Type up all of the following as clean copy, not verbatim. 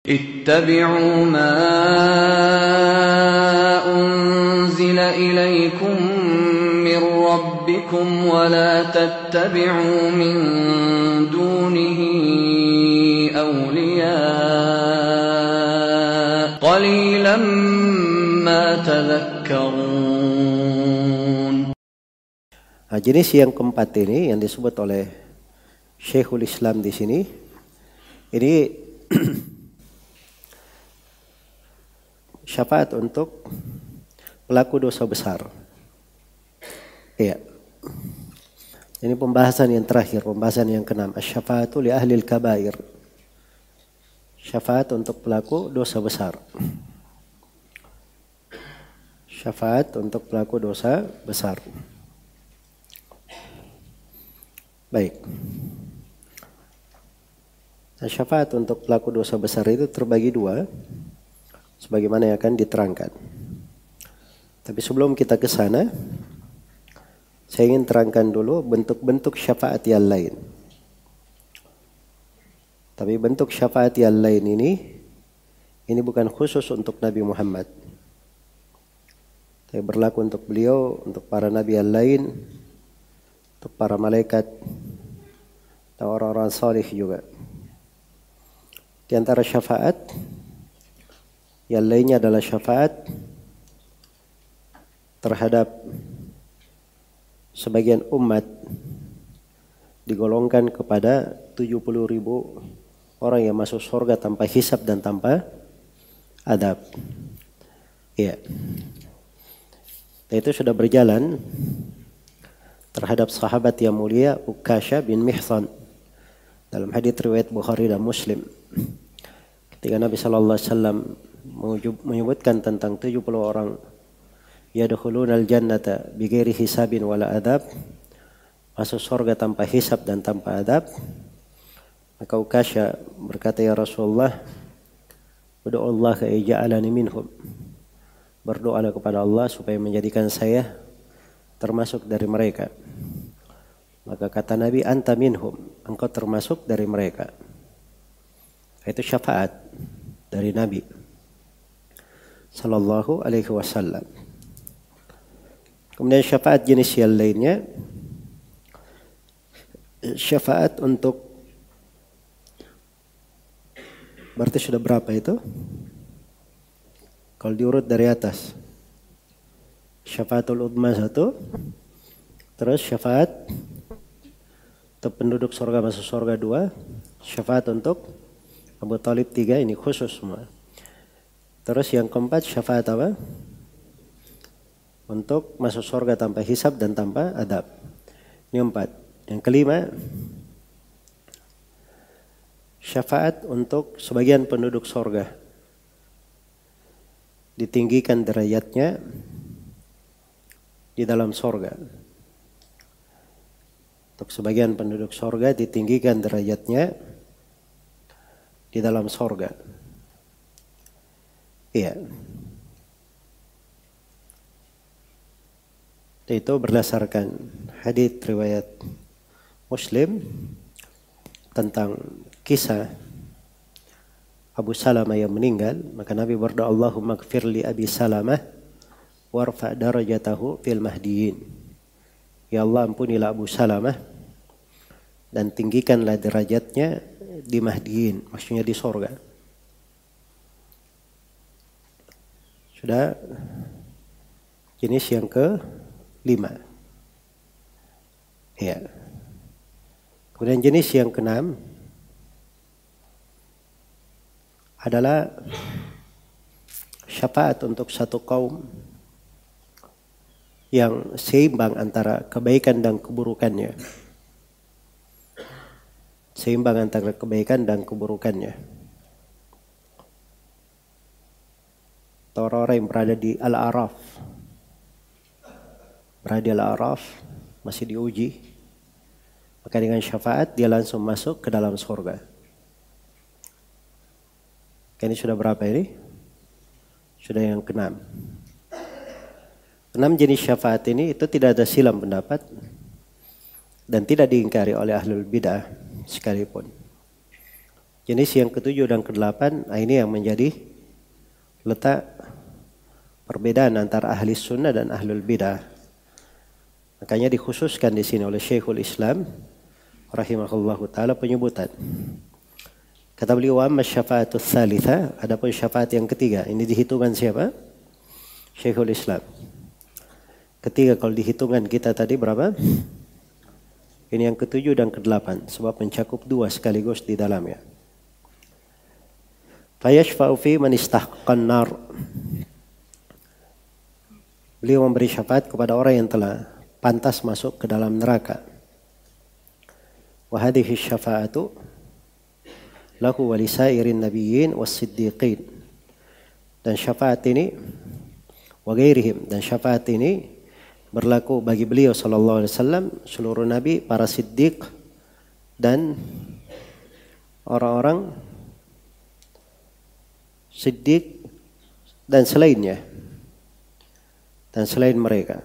اتبعوا ما أنزل إليكم من ربكم ولا تتبعوا من دونه أولياء قليلا ما تذكرون. Jenis yang keempat ini yang disebut oleh Syekhul Islam di sini, ini syafaat untuk pelaku dosa besar. Iya. Ini pembahasan yang terakhir, pembahasan yang keenam, asy-syafaatu li ahlil kabair. Syafaat untuk pelaku dosa besar. Syafaat untuk pelaku dosa besar. Baik. Nah, syafaat untuk pelaku dosa besar itu terbagi dua, sebagaimana yang akan diterangkan. Tapi sebelum kita ke sana, saya ingin terangkan dulu bentuk-bentuk syafaat yang lain. Tapi bentuk syafaat yang lain ini bukan khusus untuk Nabi Muhammad. Tapi berlaku untuk beliau, untuk para nabi yang lain, untuk para malaikat, dan orang-orang salih juga. Di antara syafaat yang lainnya adalah syafaat terhadap sebagian umat, digolongkan kepada 70.000 orang yang masuk surga tanpa hisab dan tanpa adab. Iya. Dan itu sudah berjalan terhadap sahabat yang mulia Ukasha bin Mihsan dalam hadits riwayat Bukhari dan Muslim. Ketika Nabi sallallahu alaihi wasallam menyebutkan tentang 70 orang yadkhulunal jannata bighairi hisabin wala adab, masuk surga tanpa hisab dan tanpa adab, maka Ukasha berkata, ya Rasulullah, ud'ullaha ij'alani minhum. Berdoalah kepada Allah supaya menjadikan saya termasuk dari mereka. Maka kata Nabi, anta minhum, engkau termasuk dari mereka. Itu syafaat dari Nabi sallallahu alaihi wasallam. Kemudian syafaat jenis yang lainnya, syafaat untuk, berarti sudah berapa itu? Kalau diurut dari atas, syafaatul udma 1, terus syafaat untuk penduduk surga masuk surga 2, syafaat untuk Abu Thalib 3, ini khusus semua. Terus yang keempat syafaat apa? Untuk masuk surga tanpa hisab dan tanpa adab. Ini 4. Yang kelima, syafaat untuk sebagian penduduk surga, ditinggikan derajatnya di dalam surga. Untuk sebagian penduduk surga ditinggikan derajatnya di dalam surga. Iya. Itu berdasarkan hadits riwayat Muslim tentang kisah Abu Salamah yang meninggal. Maka Nabi berdoa, Allahumma gfir li Abi Salamah warfa darajatahu fil mahdiyin. Ya Allah, ampunilah Abu Salamah dan tinggikanlah derajatnya di mahdiyin, maksudnya di surga. Sudah jenis yang ke-5. Ya. Kemudian jenis yang ke-6 adalah syafaat untuk satu kaum yang seimbang antara kebaikan dan keburukannya. Seimbang antara kebaikan dan keburukannya. Orang-orang yang berada di Al-A'raf. Berada di Al-A'raf, masih diuji. Maka dengan syafaat dia langsung masuk ke dalam surga. Ini sudah berapa ini? Sudah yang ke-6. 6 jenis syafaat ini itu tidak ada silam pendapat dan tidak diingkari oleh ahlul bidah sekalipun. Jenis yang ketujuh dan kedelapan, ini yang menjadi letak perbedaan antara ahli sunnah dan ahlul bidah. Makanya dikhususkan di sini oleh Syekhul Islam rahimahullahu taala penyebutan. Kata beliau, amma syafa'atul tsalitsa, adapun syafaat yang ketiga, ini dihitungan siapa? Syekhul Islam. Ketiga kalau dihitungan kita tadi berapa? Ini yang ketujuh dan kedelapan, sebab mencakup dua sekaligus di dalamnya. Fayashfa'u fi man istahqan nar. Beliau memberi syafaat kepada orang yang telah pantas masuk ke dalam neraka. Wa hadhihi syafa'atu lahu wa lisairin nabiyyin was-siddiqin. Dan syafaat ini wa ghairihim, dan syafaat ini berlaku bagi beliau sallallahu alaihi wasallam, seluruh nabi, para siddiq dan orang-orang siddiq dan selainnya, dan selain mereka.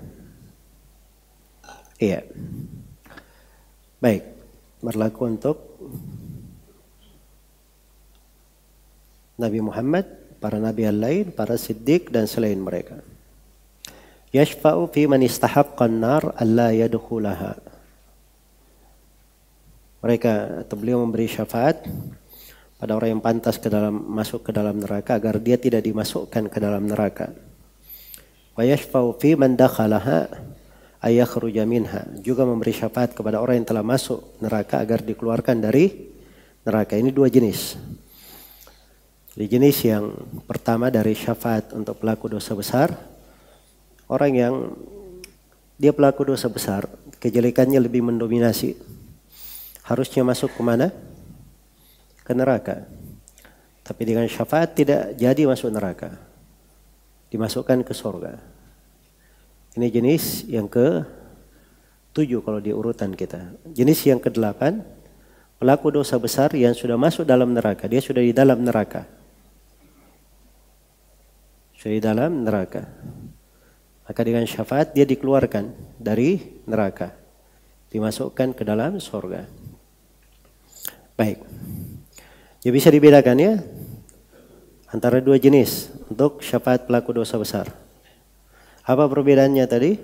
Iya. Baik, berlaku untuk Nabi Muhammad, para nabi yang lain, para siddiq dan selain mereka. Yashfa'u fi man istahaqqan nar alla yadkhulaha. Mereka atau beliau memberi syafaat pada orang yang pantas masuk ke dalam neraka agar dia tidak dimasukkan ke dalam neraka. Wa yashfa'u fi man dakhalaha ay yakhruja minha. Juga memberi syafaat kepada orang yang telah masuk neraka agar dikeluarkan dari neraka. Ini dua jenis. Jadi jenis yang pertama dari syafaat untuk pelaku dosa besar, orang yang dia pelaku dosa besar, kejelekannya lebih mendominasi, harusnya masuk ke mana? Ke neraka. Tapi dengan syafaat tidak jadi masuk neraka, dimasukkan ke surga. Ini jenis yang ke-7 kalau di urutan kita. Jenis yang ke-8, pelaku dosa besar yang sudah masuk dalam neraka, dia sudah di dalam neraka. Sudah di dalam neraka. Maka dengan syafaat dia dikeluarkan dari neraka, dimasukkan ke dalam surga. Baik. Ya, bisa dibedakan ya antara dua jenis untuk syafaat pelaku dosa besar. Apa perbedaannya tadi?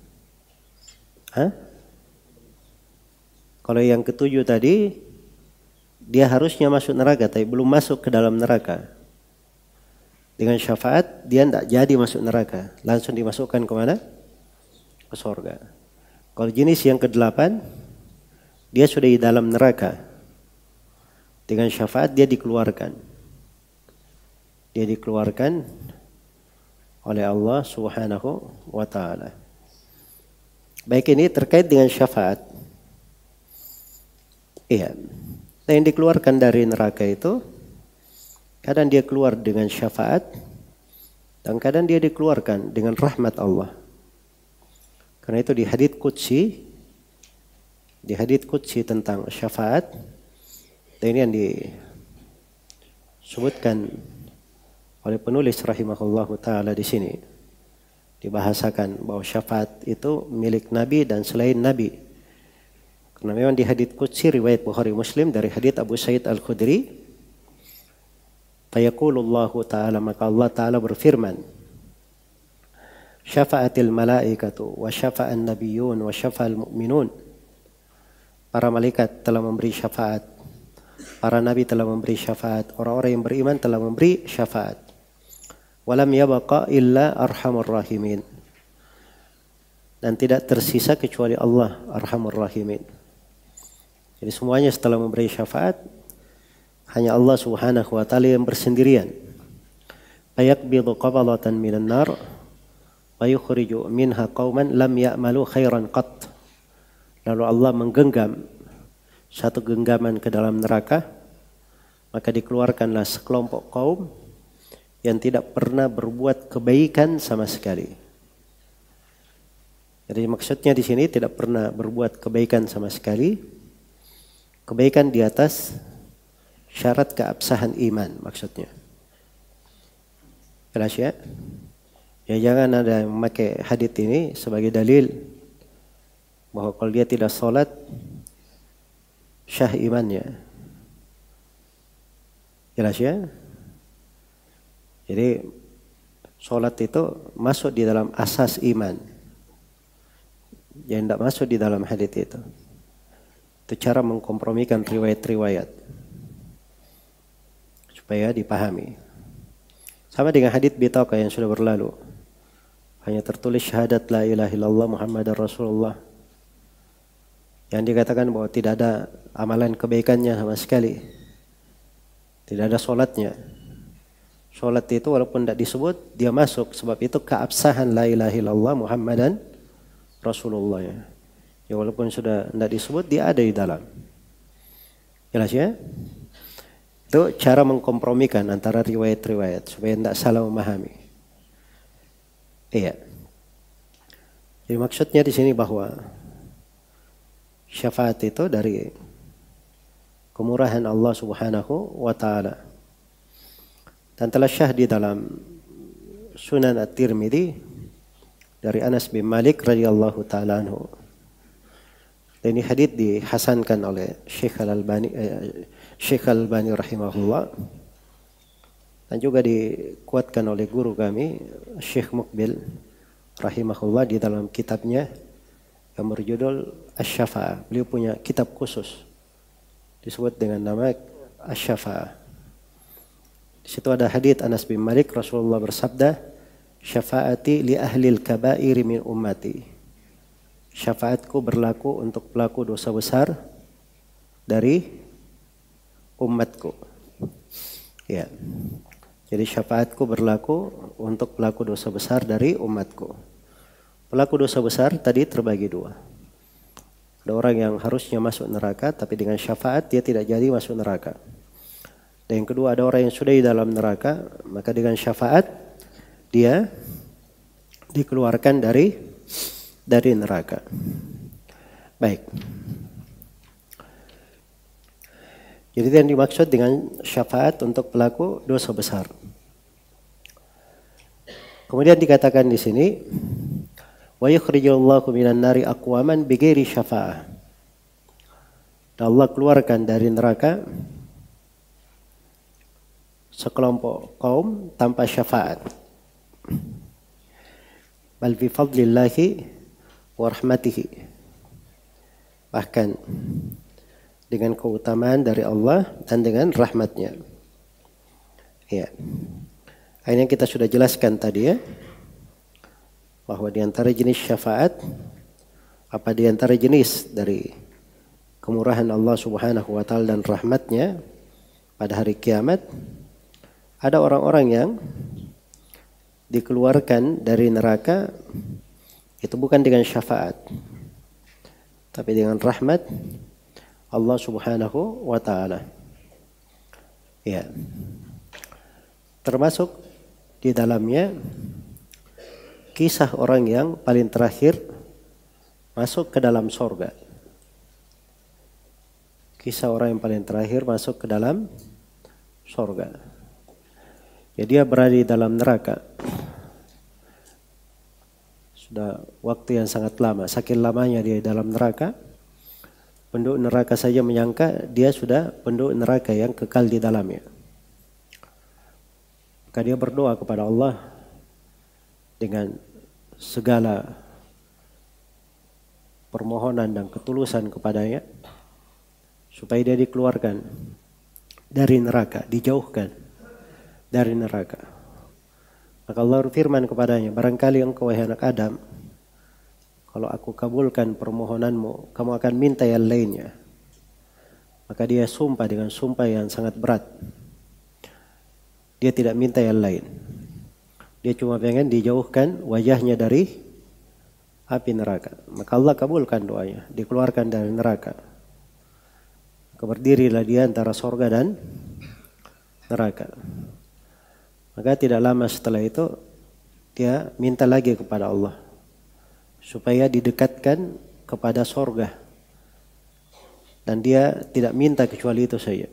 Kalau yang ke-7 tadi, dia harusnya masuk neraka tapi belum masuk ke dalam neraka. Dengan syafaat dia tidak jadi masuk neraka, langsung dimasukkan ke mana? Ke surga. Kalau jenis yang ke-8, dia sudah di dalam neraka. Dengan syafaat dia dikeluarkan. Dia dikeluarkan oleh Allah Subhanahu wa taala. Baik, ini terkait dengan syafaat. Iya. Nah, yang dikeluarkan dari neraka itu kadang dia keluar dengan syafaat dan kadang dia dikeluarkan dengan rahmat Allah. Karena itu di hadits qudsi tentang syafaat, dan ini yang disebutkan oleh penulis rahimahullahu taala di sini, dibahasakan bahwa syafaat itu milik Nabi dan selain Nabi. Karena memang di hadits qudsi riwayat Bukhari Muslim dari hadits Abu Sa'id Al-Khudri, fayaqulullahu ta'ala, maka Allah ta'ala berfirman, syafa'atil malaikatu wa syafa'an nabiyyun wa syafa'al mu'minun. Para malaikat telah memberi syafaat, para nabi telah memberi syafaat, orang-orang yang beriman telah memberi syafaat. Walam yabqa illa arhamur rahimin. Dan tidak tersisa kecuali Allah arhamur rahimin. Jadi semuanya setelah memberi syafaat, hanya Allah Subhanahu wa taala yang bersendirian. Ayaqbidu qabdatan minan nar wa yukhriju minha qauman lam ya'malu khairan qat. Lalu Allah menggenggam satu genggaman ke dalam neraka, maka dikeluarkanlah sekelompok kaum yang tidak pernah berbuat kebaikan sama sekali. Jadi maksudnya di sini tidak pernah berbuat kebaikan sama sekali. Kebaikan di atas syarat keabsahan iman maksudnya. Jelas ya? Ya, jangan ada yang memakai hadits ini sebagai dalil bahwa kalau dia tidak sholat syah imannya. Jelas ya? Jadi sholat itu masuk di dalam asas iman. Yang tidak masuk di dalam hadits itu. Itu cara mengkompromikan riwayat-riwayat supaya dipahami. Sama dengan hadits bitaqah yang sudah berlalu. Hanya tertulis syahadat la ilaha illallah Muhammadar Rasulullah. Yang dikatakan bahwa tidak ada amalan kebaikannya sama sekali. Tidak ada sholatnya. Sholat itu walaupun tidak disebut, dia masuk. Sebab itu keabsahan la ilaha illallah Muhammadan Rasulullah. Ya walaupun sudah tidak disebut, dia ada di dalam. Jelas ya? Itu cara mengkompromikan antara riwayat-riwayat supaya tidak salah memahami. Iya. Jadi maksudnya di sini bahwa syafaat itu dari kemurahan Allah Subhanahu wa taala. Dan telah syah di dalam Sunan At-Tirmidzi dari Anas bin Malik radhiyallahu taala anhu. Dan ini hadits dihasankan oleh Syekh Al-Albani rahimahullah. Dan juga dikuatkan oleh guru kami Syekh Muqbil rahimahullah di dalam kitabnya yang berjudul Asy-Syafa'ah. Beliau punya kitab khusus disebut dengan nama Asy-Syafa'ah. Di situ ada hadits Anas bin Malik, Rasulullah bersabda, "Syafaati li ahlil kaba'iri min ummati." Syafaatku berlaku untuk pelaku dosa besar dari umatku. Ya. Jadi syafaatku berlaku untuk pelaku dosa besar dari umatku. Pelaku dosa besar tadi terbagi dua. Ada orang yang harusnya masuk neraka, tapi dengan syafaat dia tidak jadi masuk neraka. Dan yang kedua, ada orang yang sudah di dalam neraka, maka dengan syafaat dia dikeluarkan dari neraka. Baik. Jadi yang dimaksud dengan syafaat untuk pelaku dosa besar. Kemudian dikatakan di sini, wa yukhrijullahu minan nari aqwaman bighairi syafa'ah. Dan Allah keluarkan dari neraka sekelompok kaum tanpa syafaat. Bal bi fadlillahi wa rahmatihi. Bahkan dengan keutamaan dari Allah dan dengan rahmatnya. Ya. Ini yang kita sudah jelaskan tadi ya. Bahwa di antara jenis syafaat, apa di antara jenis dari kemurahan Allah Subhanahu wa taala dan rahmatnya pada hari kiamat, ada orang-orang yang dikeluarkan dari neraka itu bukan dengan syafaat, tapi dengan rahmat Allah Subhanahu wa taala. Ya. Termasuk di dalamnya kisah orang yang paling terakhir masuk ke dalam sorga. Kisah orang yang paling terakhir masuk ke dalam sorga. Ya, dia berada di dalam neraka. Sudah waktu yang sangat lama. Saking lamanya dia di dalam neraka. Penduduk neraka saja menyangka dia sudah penduduk neraka yang kekal di dalamnya. Maka dia berdoa kepada Allah dengan segala permohonan dan ketulusan kepadanya supaya dia dikeluarkan dari neraka, dijauhkan dari neraka. Maka Allah berfirman kepadanya, barangkali engkau wahai anak Adam, kalau aku kabulkan permohonanmu, kamu akan minta yang lainnya. Maka dia sumpah dengan sumpah yang sangat berat. Dia tidak minta yang lain. Dia cuma pengen dijauhkan wajahnya dari api neraka. Maka Allah kabulkan doanya, dikeluarkan dari neraka. Maka berdirilah dia antara sorga dan neraka. Maka tidak lama setelah itu dia minta lagi kepada Allah supaya didekatkan kepada sorga. Dan dia tidak minta kecuali itu saja.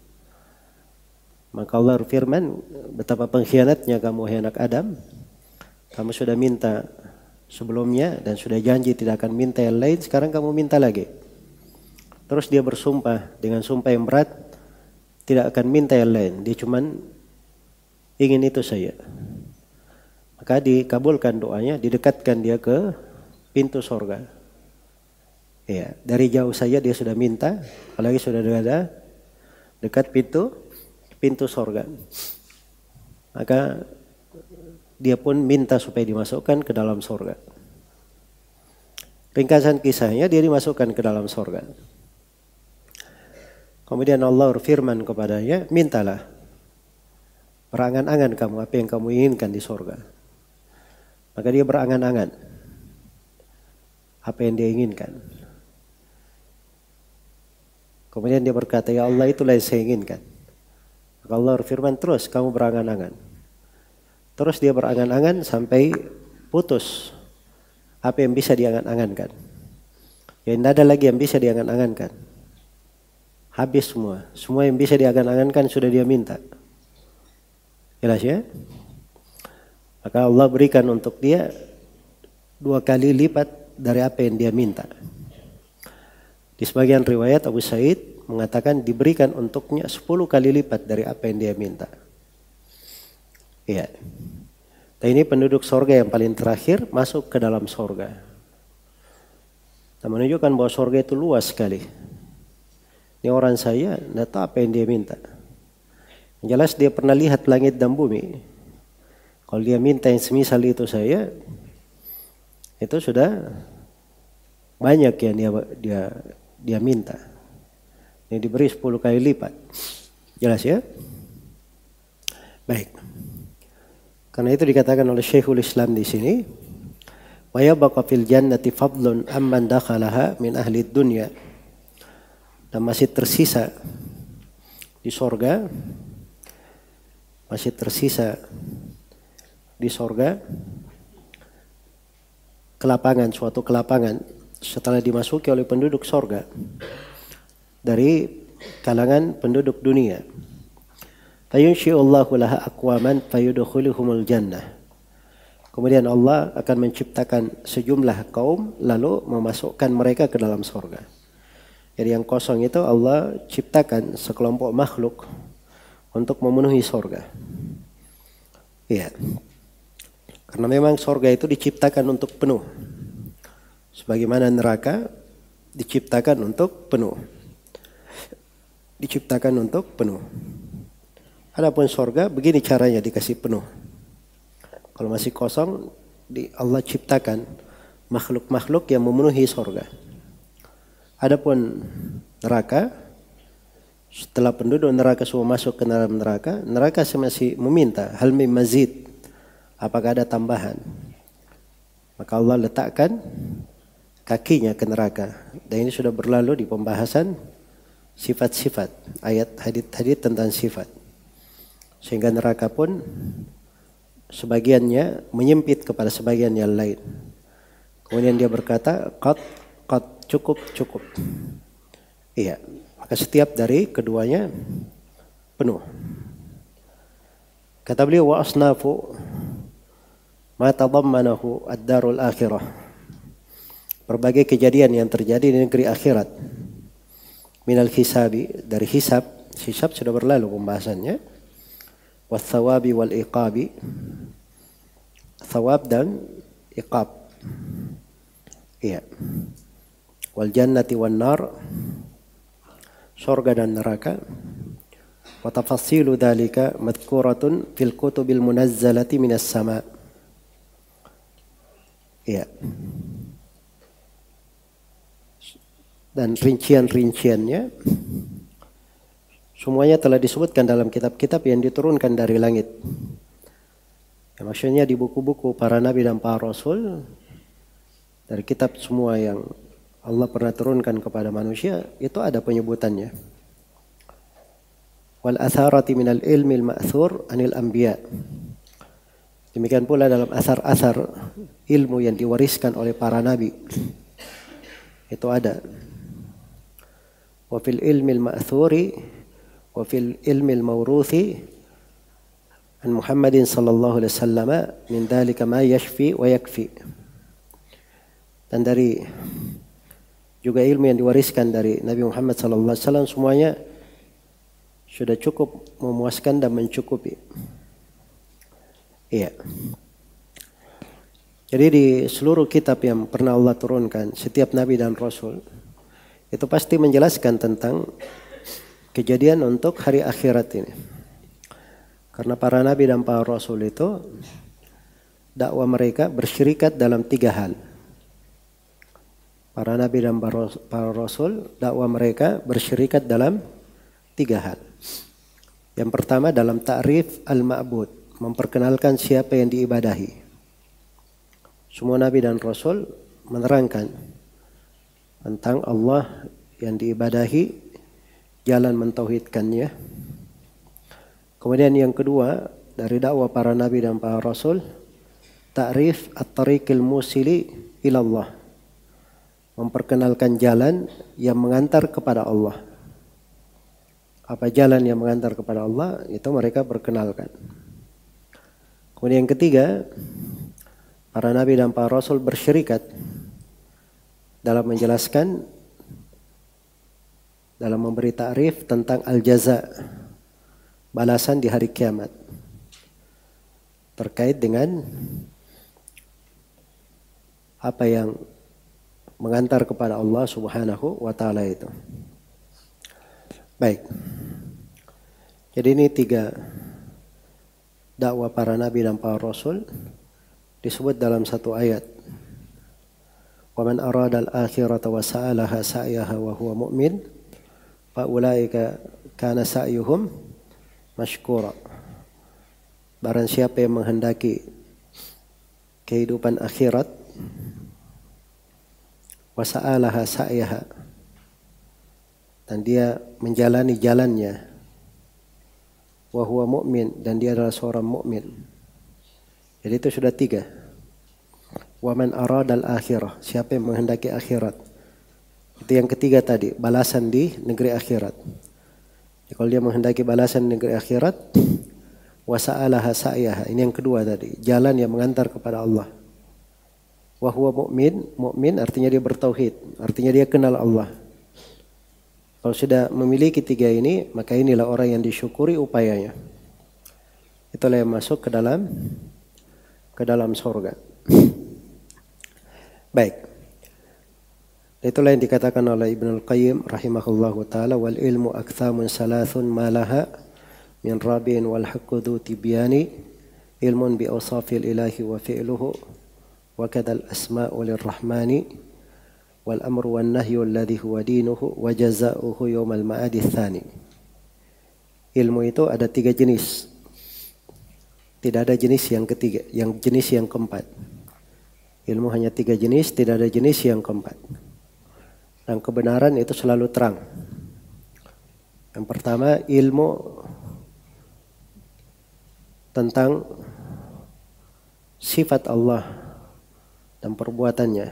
Maka Allah berfirman, betapa pengkhianatnya kamu hai anak Adam. Kamu sudah minta sebelumnya dan sudah janji tidak akan minta yang lain, sekarang kamu minta lagi. Terus dia bersumpah dengan sumpah yang berat, tidak akan minta yang lain, dia cuman ingin itu saja. Maka dikabulkan doanya, didekatkan dia ke pintu surga. Ya, dari jauh saja dia sudah minta, apalagi sudah ada dekat pintu surga. Maka dia pun minta supaya dimasukkan ke dalam surga. Ringkasan kisahnya, dia dimasukkan ke dalam surga. Kemudian Allah berfirman kepadanya, mintalah. Berangan-angan kamu apa yang kamu inginkan di surga. Maka dia berangan-angan apa yang dia inginkan. Kemudian dia berkata, ya Allah, itulah yang saya inginkan. Maka Allah berfirman, terus kamu berangan-angan. Terus dia berangan-angan sampai putus apa yang bisa diangan-angankan. Ya, tidak ada lagi yang bisa diangan-angankan. Habis semua. Semua yang bisa diangan-angankan sudah dia minta. Jelas ya? Maka Allah berikan untuk dia 2 kali lipat dari apa yang dia minta. Di sebagian riwayat Abu Sa'id mengatakan diberikan untuknya 10 kali lipat dari apa yang dia minta. Iya. Dan ini penduduk sorga yang paling terakhir masuk ke dalam sorga. Dan menunjukkan bahwa sorga itu luas sekali. Ini orang saya tidak tahu apa yang dia minta. Yang jelas dia pernah lihat langit dan bumi. Kalau dia minta yang semisal itu saya, itu sudah banyak yang dia minta. Ini diberi 10 kali lipat. Jelas ya? Baik. Karena itu dikatakan oleh Syekhul Islam di sini, wa yabqa fil jannati fadlun amman dakhalaha min ahli dunya. Dan masih tersisa di sorga, suatu kelapangan setelah dimasuki oleh penduduk sorga dari kalangan penduduk dunia. Fayunshi'ullahu laha aqwaman fayudkhuluhumul jannah. Kemudian Allah akan menciptakan sejumlah kaum lalu memasukkan mereka ke dalam surga. Jadi yang kosong itu Allah ciptakan sekelompok makhluk untuk memenuhi surga. Iya. Karena memang surga itu diciptakan untuk penuh. Sebagaimana neraka diciptakan untuk penuh. Adapun surga begini caranya dikasih penuh. Kalau masih kosong, Allah ciptakan makhluk-makhluk yang memenuhi surga. Adapun neraka, setelah penduduk neraka semua masuk ke dalam neraka, neraka masih meminta hal min mazid, apakah ada tambahan. Maka Allah letakkan kakinya ke neraka. Dan ini sudah berlalu di pembahasan sifat-sifat, ayat hadits tentang sifat. Sehingga neraka pun sebagiannya menyempit kepada sebagian yang lain. Kemudian dia berkata, qad cukup. Iya, maka setiap dari keduanya penuh. Kata beliau, wa asnafu ma tadammanahu ad-darul akhirah. Berbagai kejadian yang terjadi di negeri akhirat. Minal hisabi, dari hisab sudah berlalu pembahasannya. Wathawabi wal iqabi, thawab dan iqab. Iya. Wal jannati wan nar, surga dan neraka. Wa tafassilu dzalika madhkuratun fil kutubil munazzalati minas sama. Iya. Dan rincian-rinciannya semuanya telah disebutkan dalam kitab-kitab yang diturunkan dari langit. Ya, maksudnya di buku-buku para nabi dan para rasul, dari kitab semua yang Allah pernah turunkan kepada manusia, itu ada penyebutannya. Wal atharati minal ilmi al-ma'thur anil anbiya. Demikian pula dalam asar-asar ilmu yang diwariskan oleh para nabi. Itu ada. Wa fil ilmi al-ma'thuri وفي العلم الموروث عن محمد صلى الله عليه وسلم من ذلك ما يشفي ويكفي. Dan dari juga ilmu yang diwariskan dari Nabi Muhammad sallallahu alaihi wasallam semuanya sudah cukup memuaskan dan mencukupi. Iya. Jadi di seluruh kitab yang pernah Allah turunkan, setiap nabi dan rasul itu pasti menjelaskan tentang kejadian untuk hari akhirat ini. Karena para nabi dan para rasul itu dakwah mereka bersyirikat dalam 3 hal. Para nabi dan para rasul dakwah mereka bersyirikat dalam 3 hal. Yang pertama dalam ta'rif al-ma'bud, memperkenalkan siapa yang diibadahi. Semua nabi dan rasul menerangkan tentang Allah yang diibadahi, jalan mentauhidkannya. Kemudian yang kedua dari dakwah para nabi dan para rasul, ta'rif at-tariqil musili ilallah, memperkenalkan jalan yang mengantar kepada Allah. Apa jalan yang mengantar kepada Allah, itu mereka perkenalkan. Kemudian yang ketiga, para nabi dan para rasul bersyirikat dalam menjelaskan, dalam memberi ta'rif tentang al-jaza, balasan di hari kiamat, terkait dengan apa yang mengantar kepada Allah Subhanahu wa ta'ala itu. Baik. Jadi ini 3 dakwah para nabi dan para rasul disebut dalam satu ayat. Wa man arada al-akhirata wa sa'alaha sa'yaha wa huwa mu'min fa ulaika kana sa'yuhum mashkura. Barang siapa yang menghendaki kehidupan akhirat, wa sa'alaha sa'yaha, dan dia menjalani jalannya, wa huwa mu'min, dan dia adalah seorang mukmin. Jadi itu sudah 3. Wa man aradal akhirah, siapa yang menghendaki akhirat. Itu yang ketiga tadi, balasan di negeri akhirat. Jadi kalau dia menghendaki balasan di negeri akhirat, wa sa'alaha sa'yaha, ini yang kedua tadi, jalan yang mengantar kepada Allah. Wa huwa mu'min, mukmin artinya dia bertauhid, artinya dia kenal Allah. Kalau sudah memiliki 3 ini, maka inilah orang yang disyukuri upayanya. Itulah yang masuk ke dalam surga. Baik. Itulah yang dikatakan oleh Ibnu Al-Qayyim rahimahullahu taala, wal ilmu aktsamun salasun ma laha min rabi'in wal haqqu dhu tibyani ilmun bi awsafil ilahi wa fi'luhu wa kadal asma'u lirrahmani wal amru wan nahyu alladhi huwa dinuhu wa jazaohu yaumal ma'adi tsani. Ilmu itu ada 3 jenis. Tidak ada jenis yang ketiga, jenis yang keempat. Ilmu hanya 3 jenis, tidak ada jenis yang keempat. Dan kebenaran itu selalu terang. Yang pertama, ilmu tentang sifat Allah dan perbuatannya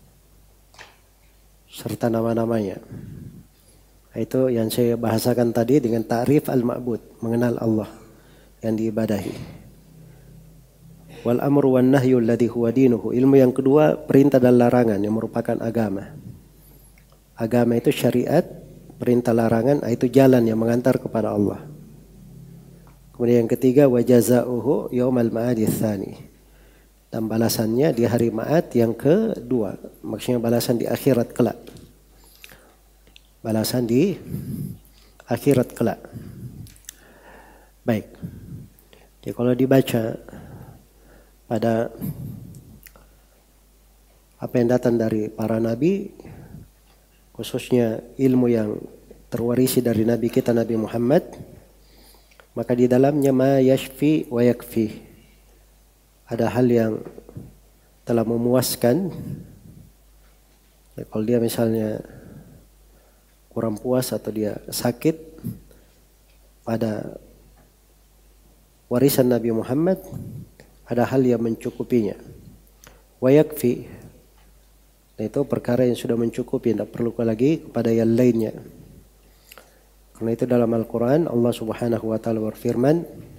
serta nama-namanya. Itu yang saya bahasakan tadi dengan ta'rif al-ma'bud, mengenal Allah yang diibadahi. Wal amru wan nahyu alladhi huwa dinuhu. Ilmu yang kedua, perintah dan larangan yang merupakan agama. Agama itu syariat, perintah larangan itu jalan yang mengantar kepada Allah. Kemudian yang ketiga, wa jazaohu yaumal ma'adi tsani. Dan balasannya di hari ma'ad yang kedua. Maksudnya balasan di akhirat kelak. Balasan di akhirat kelak. Baik. Jadi kalau dibaca pada apa yang datang dari para nabi, khususnya ilmu yang terwarisi dari nabi kita Nabi Muhammad, maka di dalamnya ma yashfi wa yakfi, ada hal yang telah memuaskan. Ya, kalau dia misalnya kurang puas atau dia sakit pada warisan Nabi Muhammad, ada hal yang mencukupinya. Wa yakfi, itu perkara yang sudah mencukupi, tidak perlu lagi kepada yang lainnya. Karena itu dalam Al-Quran Allah Subhanahu wa ta'ala berfirman,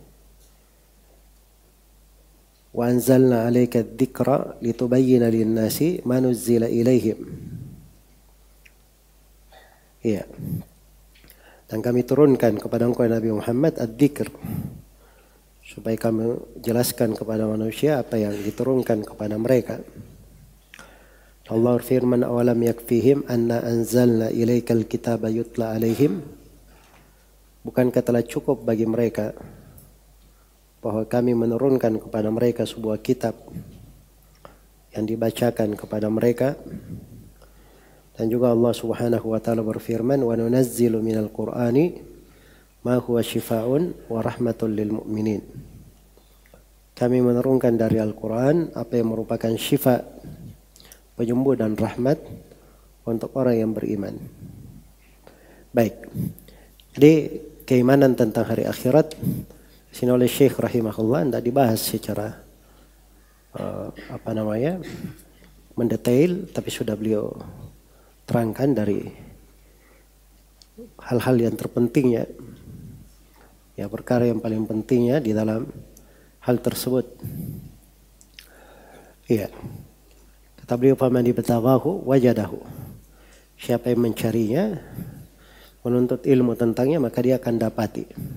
wa anzalna 'alaika adh-dhikra litubayyana lin-nasi ma nuzzila ilaihim. Iya. Dan Dan kami turunkan kepada engkau Nabi Muhammad ad-dzikr, supaya kami jelaskan kepada manusia apa yang diturunkan kepada mereka. Allah firman, awalam yakfihim anna anzalna ilaikal kitaba yutla alaihim. Bukankah telah cukup bagi mereka bahwa kami menurunkan kepada mereka sebuah kitab yang dibacakan kepada mereka. Dan juga Allah Subhanahu wa taala berfirman, wa nunazzilu minal qur'ani ma huwa syifaa'un wa rahmatul lil mu'minin. Kami menurunkan dari Al-Qur'an apa yang merupakan syifa, penyembuh dan rahmat untuk orang yang beriman. Baik. Jadi keimanan tentang hari akhirat sini oleh Syekh rahimahullah tidak dibahas secara mendetail, tapi sudah beliau terangkan dari hal-hal yang terpentingnya, ya perkara yang paling pentingnya di dalam hal tersebut. Iya. Kata beliau, faman ibtaghahu wajadahu. Siapa yang mencarinya, menuntut ilmu tentangnya, maka dia akan dapati.